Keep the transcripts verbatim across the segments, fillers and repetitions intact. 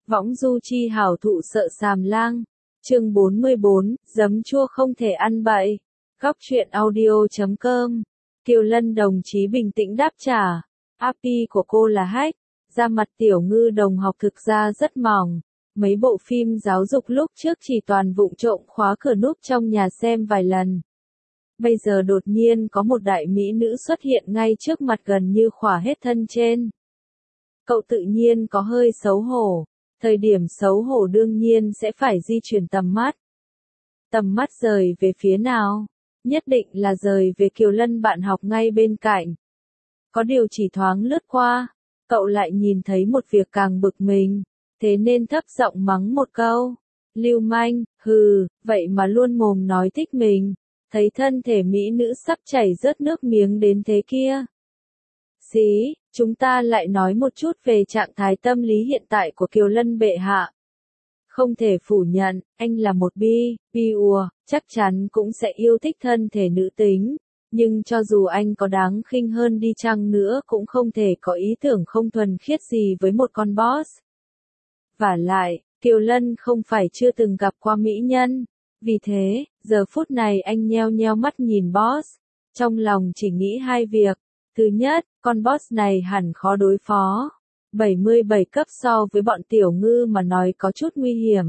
Võng du chi hảo thụ sợ sàm lang. Chương bốn mươi bốn, giấm chua không thể ăn bậy. Góc truyện audio chấm com. Kiều Lân đồng chí bình tĩnh đáp trả. a pê i của cô là hack. Da mặt Tiểu Ngư đồng học thực ra rất mỏng. Mấy bộ phim giáo dục lúc trước chỉ toàn vụng trộm khóa cửa núp trong nhà xem vài lần. Bây giờ đột nhiên có một đại mỹ nữ xuất hiện ngay trước mặt gần như khỏa hết thân trên. Cậu tự nhiên có hơi xấu hổ. Thời điểm xấu hổ đương nhiên sẽ phải di chuyển tầm mắt. Tầm mắt rời về phía nào? Nhất định là rời về Kiều Lân bạn học ngay bên cạnh. Có điều chỉ thoáng lướt qua, cậu lại nhìn thấy một việc càng bực mình, thế nên thấp giọng mắng một câu. Lưu manh, hừ, vậy mà luôn mồm nói thích mình, thấy thân thể mỹ nữ sắp chảy rớt nước miếng đến thế kia. Xí, chúng ta lại nói một chút về trạng thái tâm lý hiện tại của Kiều Lân bệ hạ. Không thể phủ nhận, anh là một bi, bi ùa, chắc chắn cũng sẽ yêu thích thân thể nữ tính. Nhưng cho dù anh có đáng khinh hơn đi chăng nữa cũng không thể có ý tưởng không thuần khiết gì với một con boss. Vả lại, Kiều Lân không phải chưa từng gặp qua mỹ nhân. Vì thế, giờ phút này anh nheo nheo mắt nhìn boss. Trong lòng chỉ nghĩ hai việc. Thứ nhất, con boss này hẳn khó đối phó. bảy mươi bảy cấp so với bọn Tiểu Ngư mà nói có chút nguy hiểm.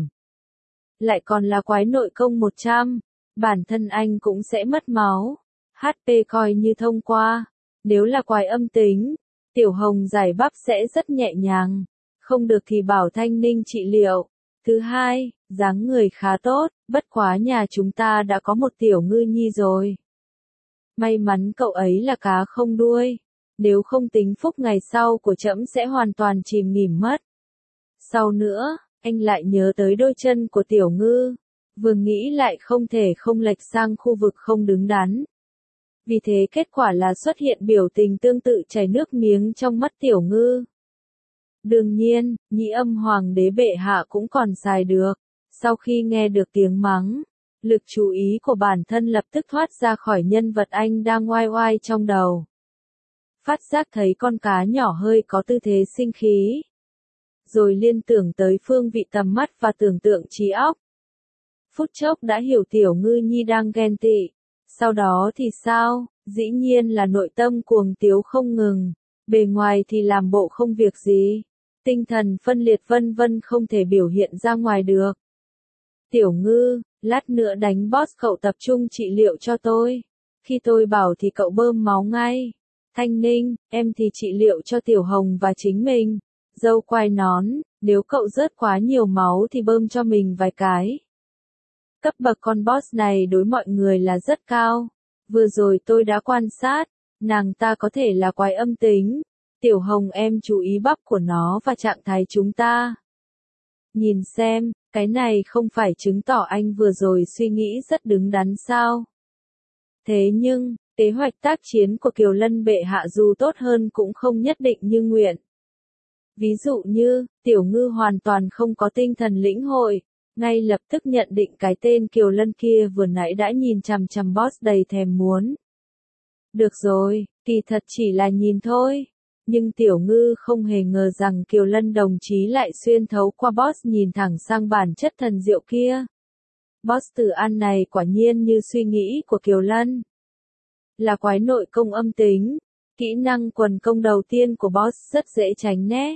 Lại còn là quái nội công một trăm. Bản thân anh cũng sẽ mất máu. hát pê coi như thông qua. Nếu là quái âm tính, Tiểu Hồng giải bắp sẽ rất nhẹ nhàng. Không được thì bảo Thanh Ninh trị liệu. Thứ hai, dáng người khá tốt, bất quá nhà chúng ta đã có một Tiểu Ngư nhi rồi. May mắn cậu ấy là cá không đuôi. Nếu không tính phúc ngày sau của trẫm sẽ hoàn toàn chìm nghỉm mất. Sau nữa, anh lại nhớ tới đôi chân của Tiểu Ngư. Vừa nghĩ lại không thể không lệch sang khu vực không đứng đắn. Vì thế kết quả là xuất hiện biểu tình tương tự chảy nước miếng trong mắt Tiểu Ngư. Đương nhiên, nhị âm hoàng đế bệ hạ cũng còn xài được. Sau khi nghe được tiếng mắng, lực chú ý của bản thân lập tức thoát ra khỏi nhân vật anh đang oai oai trong đầu. Phát giác thấy con cá nhỏ hơi có tư thế sinh khí. Rồi liên tưởng tới phương vị tầm mắt và tưởng tượng trí óc. Phút chốc đã hiểu Tiểu Ngư nhi đang ghen tị. Sau đó thì sao? Dĩ nhiên là nội tâm cuồng tiếu không ngừng. Bề ngoài thì làm bộ không việc gì. Tinh thần phân liệt vân vân không thể biểu hiện ra ngoài được. Tiểu Ngư, lát nữa đánh boss cậu tập trung trị liệu cho tôi. Khi tôi bảo thì cậu bơm máu ngay. Thanh Ninh, em thì trị liệu cho Tiểu Hồng và chính mình. Dâu quai nón, nếu cậu rớt quá nhiều máu thì bơm cho mình vài cái. Cấp bậc con boss này đối mọi người là rất cao. Vừa rồi tôi đã quan sát, nàng ta có thể là quái âm tính. Tiểu Hồng em chú ý bắp của nó và trạng thái chúng ta. Nhìn xem, cái này không phải chứng tỏ anh vừa rồi suy nghĩ rất đứng đắn sao. Thế nhưng, kế hoạch tác chiến của Kiều Lân bệ hạ dù tốt hơn cũng không nhất định như nguyện. Ví dụ như, Tiểu Ngư hoàn toàn không có tinh thần lĩnh hội, ngay lập tức nhận định cái tên Kiều Lân kia vừa nãy đã nhìn chằm chằm boss đầy thèm muốn. Được rồi, kỳ thật chỉ là nhìn thôi. Nhưng Tiểu Ngư không hề ngờ rằng Kiều Lân đồng chí lại xuyên thấu qua boss nhìn thẳng sang bản chất thần diệu kia. Boss Tử An này quả nhiên như suy nghĩ của Kiều Lân. Là quái nội công âm tính, kỹ năng quần công đầu tiên của boss rất dễ tránh né.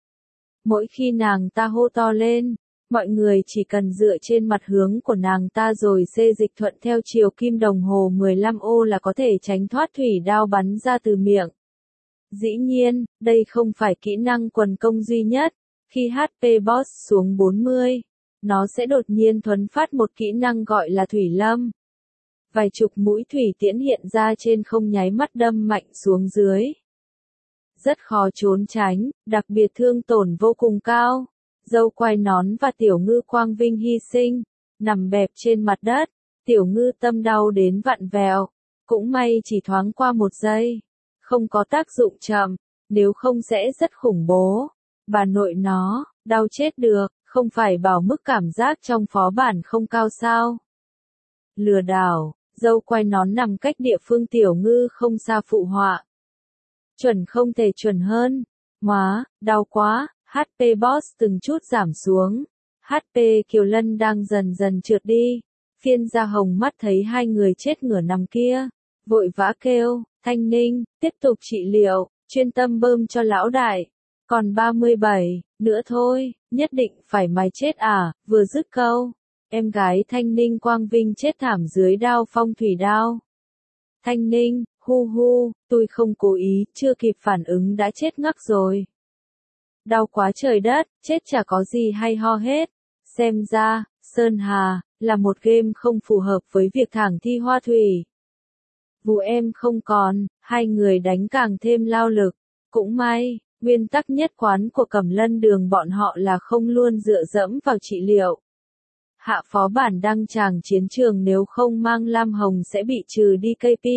Mỗi khi nàng ta hô to lên, mọi người chỉ cần dựa trên mặt hướng của nàng ta rồi xê dịch thuận theo chiều kim đồng hồ mười lăm ô là có thể tránh thoát thủy đao bắn ra từ miệng. Dĩ nhiên, đây không phải kỹ năng quần công duy nhất. Khi hát pê boss xuống bốn mươi, nó sẽ đột nhiên thuấn phát một kỹ năng gọi là thủy lâm. Vài chục mũi thủy tiễn hiện ra trên không nháy mắt đâm mạnh xuống dưới. Rất khó trốn tránh, đặc biệt thương tổn vô cùng cao. Dâu quai nón và Tiểu Ngư quang vinh hy sinh, nằm bẹp trên mặt đất. Tiểu Ngư tâm đau đến vặn vẹo. Cũng may chỉ thoáng qua một giây. Không có tác dụng chậm, nếu không sẽ rất khủng bố. Bà nội nó, đau chết được, không phải bảo mức cảm giác trong phó bản không cao sao. Lừa đảo, dâu quai nón nằm cách địa phương Tiểu Ngư không xa phụ họa. Chuẩn không thể chuẩn hơn. Hóa, đau quá, hát pê Boss từng chút giảm xuống. hát pê Kiều Lân đang dần dần trượt đi. Phiên Gia Hồng mắt thấy hai người chết ngửa nằm kia. Vội vã kêu, Thanh Ninh, tiếp tục trị liệu, chuyên tâm bơm cho lão đại. Còn ba mươi bảy, nữa thôi, nhất định phải mày chết à, vừa dứt câu. Em gái Thanh Ninh Quang Vinh chết thảm dưới đao phong thủy đao. Thanh Ninh, hu hu, tôi không cố ý, chưa kịp phản ứng đã chết ngắc rồi. Đau quá trời đất, chết chả có gì hay ho hết. Xem ra, Sơn Hà, là một game không phù hợp với việc thẳng thi hoa thủy. Vụ em không còn, hai người đánh càng thêm lao lực. Cũng may, nguyên tắc nhất quán của Cẩm Lân Đường bọn họ là không luôn dựa dẫm vào trị liệu. Hạ phó bản đăng tràng chiến trường nếu không mang lam hồng sẽ bị trừ đi ca pê.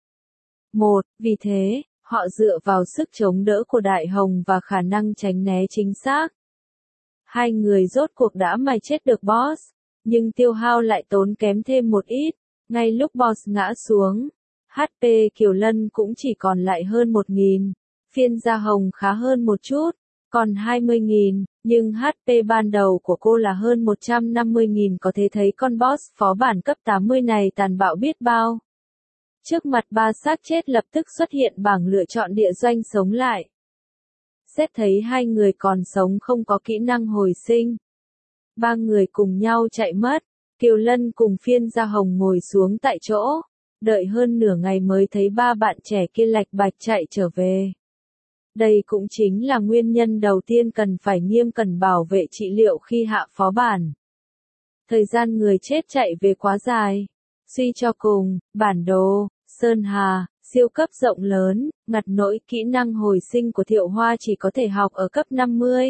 Một, vì thế, họ dựa vào sức chống đỡ của đại hồng và khả năng tránh né chính xác. Hai người rốt cuộc đã mày chết được boss, nhưng tiêu hao lại tốn kém thêm một ít. Ngay lúc boss ngã xuống, hát pê Kiều Lân cũng chỉ còn lại hơn một nghìn. Phiên Gia Hồng khá hơn một chút, còn hai mươi nghìn, nhưng hát pê ban đầu của cô là hơn một trăm năm mươi nghìn, có thể thấy con boss phó bản cấp tám mươi này tàn bạo biết bao. Trước mặt ba xác chết lập tức xuất hiện bảng lựa chọn địa doanh sống lại. Xét thấy hai người còn sống không có kỹ năng hồi sinh. Ba người cùng nhau chạy mất, Kiều Lân cùng Phiên Gia Hồng ngồi xuống tại chỗ, đợi hơn nửa ngày mới thấy ba bạn trẻ kia lạch bạch chạy trở về. Đây cũng chính là nguyên nhân đầu tiên cần phải nghiêm cẩn bảo vệ trị liệu khi hạ phó bản. Thời gian người chết chạy về quá dài. Suy cho cùng, bản đồ, Sơn Hà, siêu cấp rộng lớn, ngặt nỗi kỹ năng hồi sinh của Thiệu Hoa chỉ có thể học ở cấp năm mươi.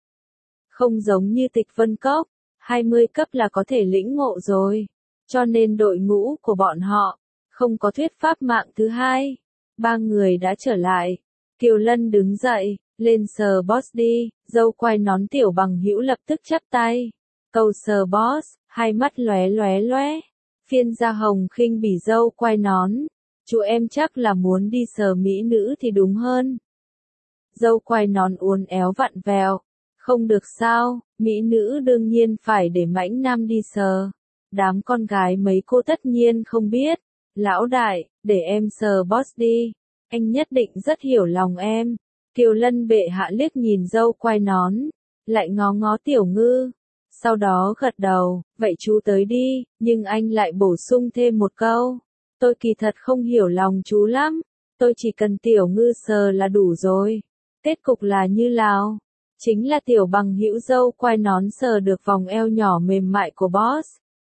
Không giống như Tịch Vân Cốc, hai mươi cấp là có thể lĩnh ngộ rồi. Cho nên đội ngũ của bọn họ, không có thuyết pháp mạng thứ hai. Ba người đã trở lại. Kiều Lân đứng dậy, lên sờ boss đi, dâu quai nón Tiểu Bằng Hữu lập tức chắp tay. Cầu sờ boss, hai mắt lóe lóe lóe. Phiên Gia Hồng khinh bỉ dâu quai nón. Chú em chắc là muốn đi sờ mỹ nữ thì đúng hơn. Dâu quai nón uốn éo vặn vẹo. Không được sao, mỹ nữ đương nhiên phải để mãnh nam đi sờ. Đám con gái mấy cô tất nhiên không biết. Lão đại, để em sờ boss đi. Anh nhất định rất hiểu lòng em. Kiều Lân bệ hạ liếc nhìn dâu quai nón, lại ngó ngó Tiểu Ngư. Sau đó gật đầu, vậy chú tới đi, nhưng anh lại bổ sung thêm một câu. Tôi kỳ thật không hiểu lòng chú lắm, tôi chỉ cần Tiểu Ngư sờ là đủ rồi. Kết cục là như nào? Chính là Tiểu Bằng Hữu dâu quai nón sờ được vòng eo nhỏ mềm mại của boss.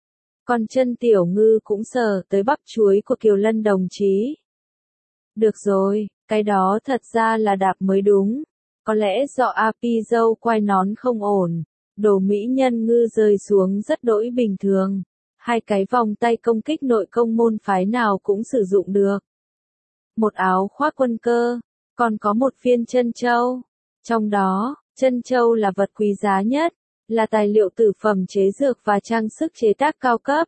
Còn chân Tiểu Ngư cũng sờ tới bắp chuối của Kiều Lân đồng chí. Được rồi, cái đó thật ra là đạp mới đúng. Có lẽ do a pê dâu quai nón không ổn, đồ mỹ nhân ngư rơi xuống rất đỗi bình thường. Hai cái vòng tay công kích nội công môn phái nào cũng sử dụng được. Một áo khoác quân cơ, còn có một viên chân châu. Trong đó, chân châu là vật quý giá nhất, là tài liệu tử phẩm chế dược và trang sức chế tác cao cấp.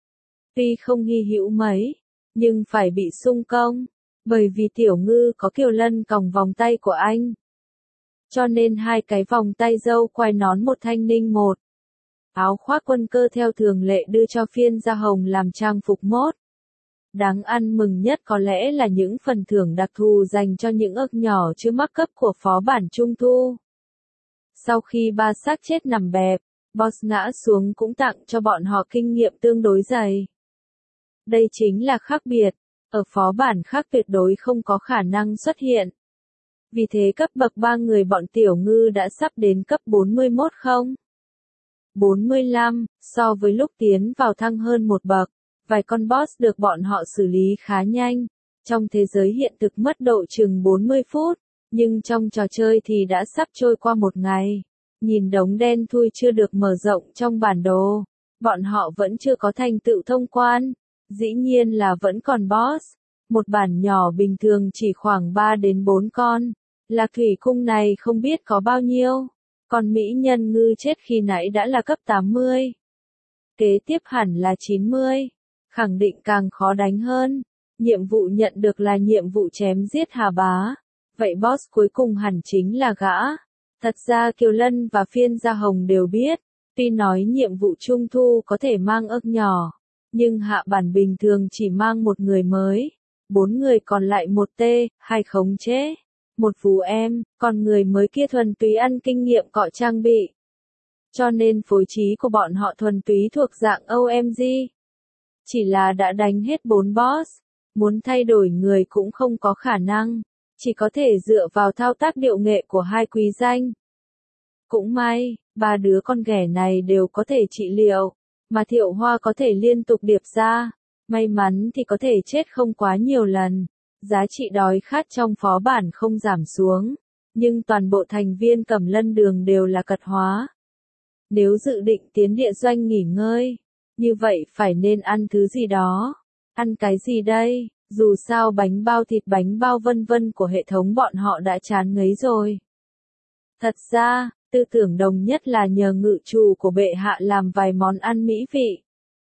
Tuy không hy hữu mấy, nhưng phải bị sung công. Bởi vì Tiểu Ngư có Kiều Lân còng vòng tay của anh. Cho nên hai cái vòng tay dâu quai nón một Thanh Ninh một. Áo khoác quân cơ theo thường lệ đưa cho Phiên Gia Hồng làm trang phục mốt. Đáng ăn mừng nhất có lẽ là những phần thưởng đặc thù dành cho những ức nhỏ chưa mắc cấp của phó bản Trung Thu. Sau khi ba xác chết nằm bẹp, boss ngã xuống cũng tặng cho bọn họ kinh nghiệm tương đối dày. Đây chính là khác biệt. Ở phó bản khác tuyệt đối không có khả năng xuất hiện. Vì thế cấp bậc ba người bọn Tiểu Ngư đã sắp đến cấp bốn mươi mốt không? bốn mươi lăm, so với lúc tiến vào thăng hơn một bậc. Vài con boss được bọn họ xử lý khá nhanh. Trong thế giới hiện thực mất độ chừng bốn mươi phút, nhưng trong trò chơi thì đã sắp trôi qua một ngày. Nhìn đống đen thui chưa được mở rộng trong bản đồ, bọn họ vẫn chưa có thành tựu thông quan. Dĩ nhiên là vẫn còn boss. Một bản nhỏ bình thường chỉ khoảng ba đến bốn con. Lạc thủy cung này không biết có bao nhiêu. Còn mỹ nhân ngư chết khi nãy đã là cấp tám mươi. Kế tiếp hẳn là chín mươi. Khẳng định càng khó đánh hơn. Nhiệm vụ nhận được là nhiệm vụ chém giết Hà Bá. Vậy boss cuối cùng hẳn chính là gã. Thật ra Kiều Lân và Phiên Gia Hồng đều biết, tuy nói nhiệm vụ trung thu có thể mang ức nhỏ, nhưng hạ bản bình thường chỉ mang một người mới, bốn người còn lại một tê, hai khống chế, một phù em, còn người mới kia thuần túy ăn kinh nghiệm cọ trang bị. Cho nên phối trí của bọn họ thuần túy thuộc dạng o em giê. Chỉ là đã đánh hết bốn boss, muốn thay đổi người cũng không có khả năng, chỉ có thể dựa vào thao tác điệu nghệ của hai quý danh. Cũng may, ba đứa con ghẻ này đều có thể trị liệu, mà Thiệu Hoa có thể liên tục điệp ra, may mắn thì có thể chết không quá nhiều lần, giá trị đói khát trong phó bản không giảm xuống, nhưng toàn bộ thành viên Cẩm Lân Đường đều là cật hóa. Nếu dự định tiến địa doanh nghỉ ngơi, như vậy phải nên ăn thứ gì đó. Ăn cái gì đây? Dù sao bánh bao thịt bánh bao vân vân của hệ thống bọn họ đã chán ngấy rồi. Thật ra, tư tưởng đồng nhất là nhờ ngự chủ của bệ hạ làm vài món ăn mỹ vị.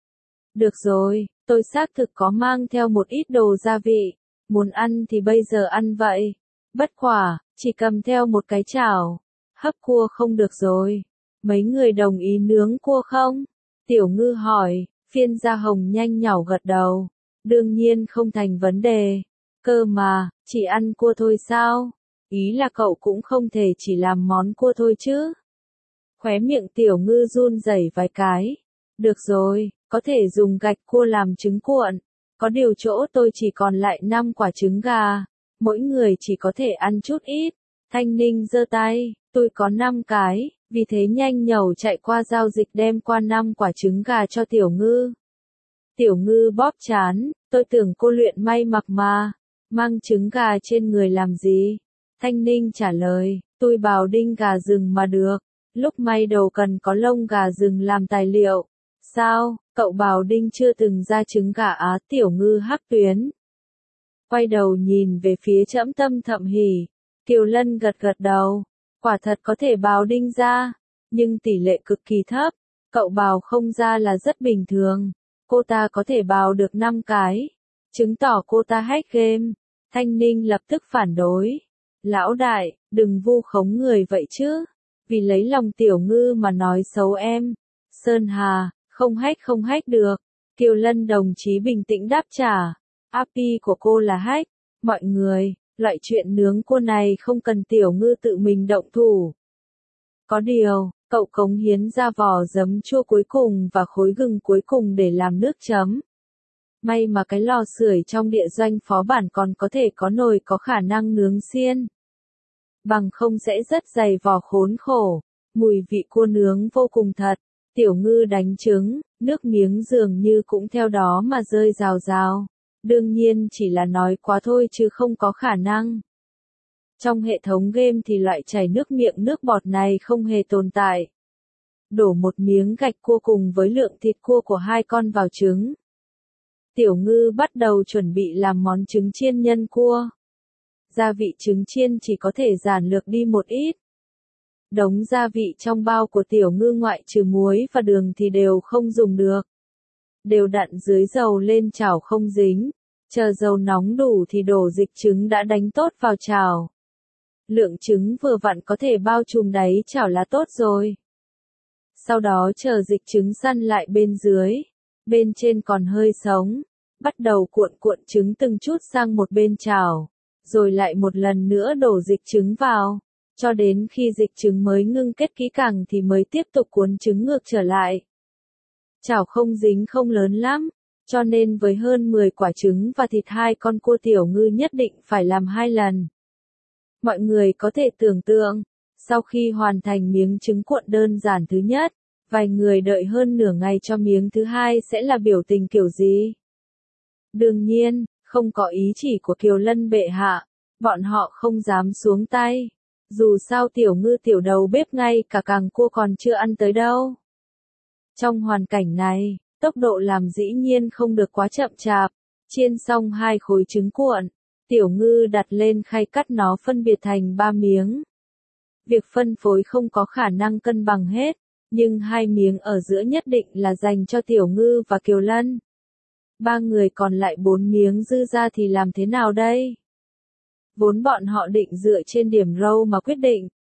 Được rồi, tôi xác thực có mang theo một ít đồ gia vị, muốn ăn thì bây giờ ăn vậy. Bất quả, chỉ cầm theo một cái chảo, hấp cua không được rồi. Mấy người đồng ý nướng cua không? Tiểu Ngư hỏi, Phiên Gia Hồng nhanh nhảu gật đầu. Đương nhiên không thành vấn đề. Cơ mà, chỉ ăn cua thôi sao? Ý là cậu cũng không thể chỉ làm món cua thôi chứ? Khóe miệng Tiểu Ngư run rẩy vài cái. Được rồi, có thể dùng gạch cua làm trứng cuộn. Có điều chỗ tôi chỉ còn lại năm quả trứng gà. Mỗi người chỉ có thể ăn chút ít. Thanh Ninh giơ tay, tôi có năm cái. Vì thế nhanh nhẩu chạy qua giao dịch đem qua năm quả trứng gà cho Tiểu Ngư. Tiểu Ngư bóp chán, tôi tưởng cô luyện may mặc mà, mang trứng gà trên người làm gì? Thanh Ninh trả lời, tôi bào đinh gà rừng mà được, lúc may đầu cần có lông gà rừng làm tài liệu. Sao, cậu bào đinh chưa từng ra trứng gà á? Tiểu Ngư hắc tuyến. Quay đầu nhìn về phía Trẫm Tâm thậm hỉ, Kiều Lân gật gật đầu. Quả thật có thể bào đinh ra, nhưng tỷ lệ cực kỳ thấp, cậu bào không ra là rất bình thường. Cô ta có thể bào được năm cái, chứng tỏ cô ta hack game. Thanh Ninh lập tức phản đối. Lão đại, đừng vu khống người vậy chứ, vì lấy lòng Tiểu Ngư mà nói xấu em. Sơn Hà, không hack không hack được. Kiều Lân đồng chí bình tĩnh đáp trả, a pê i của cô là hack. Mọi người, loại chuyện nướng cua này không cần Tiểu Ngư tự mình động thủ. Có điều, cậu cống hiến ra vỏ giấm chua cuối cùng và khối gừng cuối cùng để làm nước chấm. May mà cái lò sưởi trong địa doanh phó bản còn có thể có nồi có khả năng nướng xiên. Bằng không sẽ rất dày vỏ khốn khổ. Mùi vị cua nướng vô cùng thật. Tiểu Ngư đánh trứng, nước miếng dường như cũng theo đó mà rơi rào rào. Đương nhiên chỉ là nói quá thôi chứ không có khả năng. Trong hệ thống game thì loại chảy nước miệng nước bọt này không hề tồn tại. Đổ một miếng gạch cua cùng với lượng thịt cua của hai con vào trứng. Tiểu Ngư bắt đầu chuẩn bị làm món trứng chiên nhân cua. Gia vị trứng chiên chỉ có thể giản lược đi một ít. Đống gia vị trong bao của Tiểu Ngư ngoại trừ muối và đường thì đều không dùng được. Đều đặn dưới dầu lên chảo không dính. Chờ dầu nóng đủ thì đổ dịch trứng đã đánh tốt vào chảo. Lượng trứng vừa vặn có thể bao trùm đáy chảo là tốt rồi. Sau đó chờ dịch trứng săn lại bên dưới. Bên trên còn hơi sống. Bắt đầu cuộn cuộn trứng từng chút sang một bên chảo. Rồi lại một lần nữa đổ dịch trứng vào. Cho đến khi dịch trứng mới ngưng kết kỹ càng thì mới tiếp tục cuốn trứng ngược trở lại. Chảo không dính không lớn lắm. Cho nên với hơn mười quả trứng và thịt hai con cua Tiểu Ngư nhất định phải làm hai lần. Mọi người có thể tưởng tượng, sau khi hoàn thành miếng trứng cuộn đơn giản thứ nhất, vài người đợi hơn nửa ngày cho miếng thứ hai sẽ là biểu tình kiểu gì. Đương nhiên, không có ý chỉ của Kiều Lân bệ hạ, bọn họ không dám xuống tay. Dù sao Tiểu Ngư tiểu đầu bếp ngay cả càng cua còn chưa ăn tới đâu. Trong hoàn cảnh này, tốc độ làm dĩ nhiên không được quá chậm chạp. Chiên xong hai khối trứng cuộn, Tiểu Ngư đặt lên khay cắt nó phân biệt thành ba miếng. Việc phân phối không có khả năng cân bằng hết, nhưng hai miếng ở giữa nhất định là dành cho Tiểu Ngư và Kiều Lân. Ba người còn lại bốn miếng dư ra thì làm thế nào đây? Vốn bọn họ định dựa trên điểm roll mà quyết định,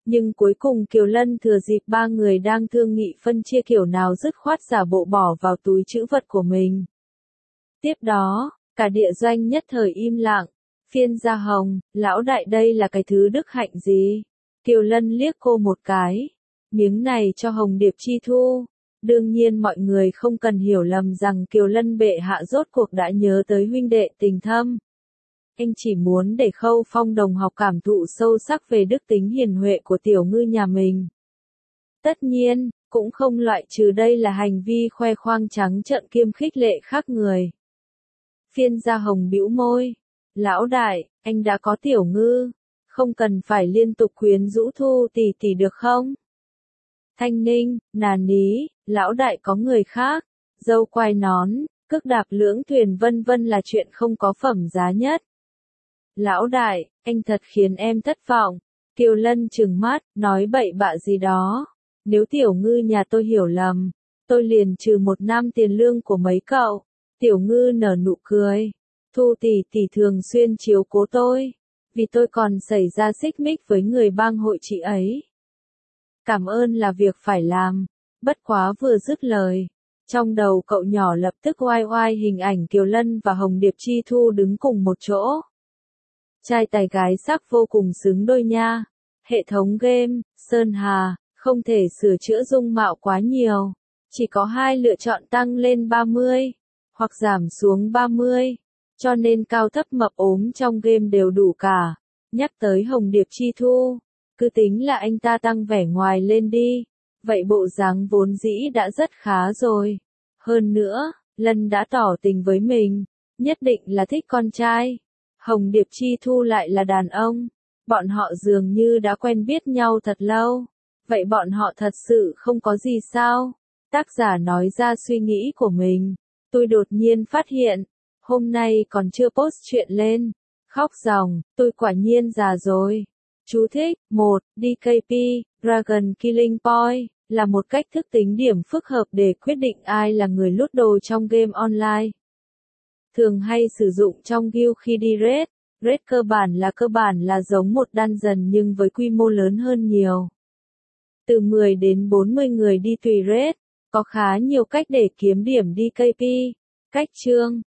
Nhưng cuối cùng Kiều Lân thừa dịp ba người đang thương nghị phân chia kiểu nào dứt khoát giả bộ bỏ vào túi trữ vật của mình. Tiếp đó, cả địa doanh nhất thời im lặng. Phiên Gia Hồng, lão đại đây là cái thứ đức hạnh gì? Kiều Lân liếc cô một cái. Miếng này cho Hồng Điệp Chi Thu. Đương nhiên mọi người không cần hiểu lầm rằng Kiều Lân bệ hạ rốt cuộc đã nhớ tới huynh đệ tình thâm. Anh chỉ muốn để Khâu Phong đồng học cảm thụ sâu sắc về đức tính hiền huệ của tiểu ngư nhà mình. Tất nhiên, cũng không loại trừ đây là hành vi khoe khoang trắng trợn kiêm khích lệ khác người. Phiên Gia Hồng bĩu môi. Lão đại, anh đã có tiểu ngư, không cần phải liên tục quyến rũ Thu tỷ tỷ được không? Thanh Ninh, nà ní, lão đại có người khác, dâu quai nón, cước đạp lưỡng thuyền vân vân là chuyện không có phẩm giá nhất. Lão đại, anh thật khiến em thất vọng. Kiều Lân trừng mắt, nói bậy bạ gì đó. Nếu tiểu ngư nhà tôi hiểu lầm, tôi liền trừ một năm tiền lương của mấy cậu. Tiểu ngư nở nụ cười. Thu tỷ tỷ thường xuyên chiếu cố tôi, vì tôi còn xảy ra xích mích với người bang hội chị ấy. Cảm ơn là việc phải làm, bất quá vừa dứt lời. Trong đầu cậu nhỏ lập tức oai oai hình ảnh Kiều Lân và Hồng Điệp Chi Thu đứng cùng một chỗ. Trai tài gái sắc vô cùng xứng đôi nha. Hệ thống game, Sơn Hà, không thể sửa chữa dung mạo quá nhiều. Chỉ có hai lựa chọn tăng lên ba mươi, hoặc giảm xuống ba mươi. Cho nên cao thấp mập ốm trong game đều đủ cả. Nhắc tới Hồng Điệp Chi Thu, cứ tính là anh ta tăng vẻ ngoài lên đi. Vậy bộ dáng vốn dĩ đã rất khá rồi. Hơn nữa, Lân đã tỏ tình với mình, nhất định là thích con trai. Hồng Điệp Chi Thu lại là đàn ông. Bọn họ dường như đã quen biết nhau thật lâu. Vậy bọn họ thật sự không có gì sao? Tác giả nói ra suy nghĩ của mình. Tôi đột nhiên phát hiện, hôm nay còn chưa post chuyện lên. Khóc ròng, tôi quả nhiên già rồi. Chú thích, một, đê ca pê, Dragon Killing Point, là một cách thức tính điểm phức hợp để quyết định ai là người lút đồ trong game online. Thường hay sử dụng trong guild khi đi raid. Raid cơ bản là cơ bản là giống một dungeon nhưng với quy mô lớn hơn nhiều. Từ mười đến bốn mươi người đi tùy raid, có khá nhiều cách để kiếm điểm đê ca pê. Cách chương,